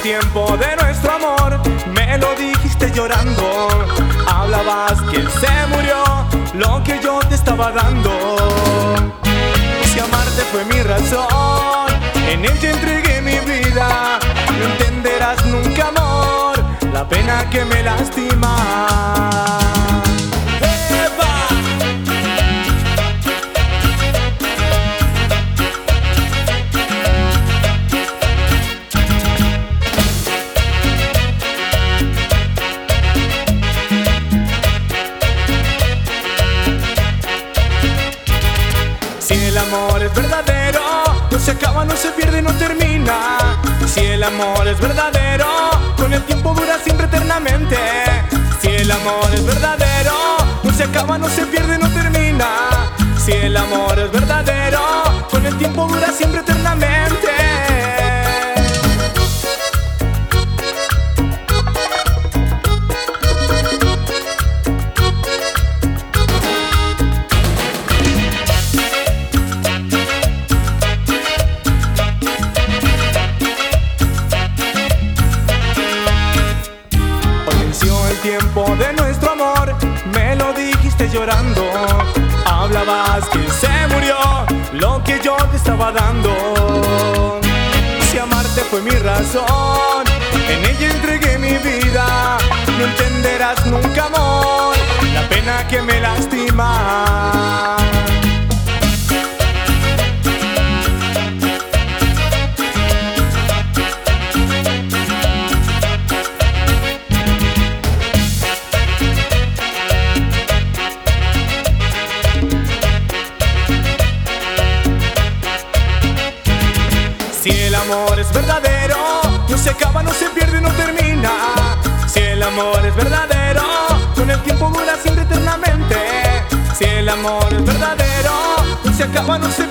tiempo de nuestro amor, me lo dijiste llorando. Hablabas que él se murió, lo que yo te estaba dando. Si amarte fue mi razón, en él yo entregué mi vida. No entenderás nunca, amor, la pena que me lastima. Si el amor es verdadero, no se acaba, no se pierde, no termina. Si el amor es verdadero, con el tiempo dura siempre eternamente. Si el amor es verdadero, no se acaba, no se pierde, no termina. Si el amor es verdadero, con el tiempo dura siempre eternamente. Tiempo de nuestro amor, me lo dijiste llorando. Hablabas que él se murió, lo que yo te estaba dando. Si amarte fue mi razón, en ella entregué mi vida. No entenderás nunca, amor, la pena que me lastima. Si el amor es verdadero, no se acaba, no se pierde, no termina. Si el amor es verdadero, con el tiempo dura siempre eternamente. Si el amor es verdadero, no se acaba, no se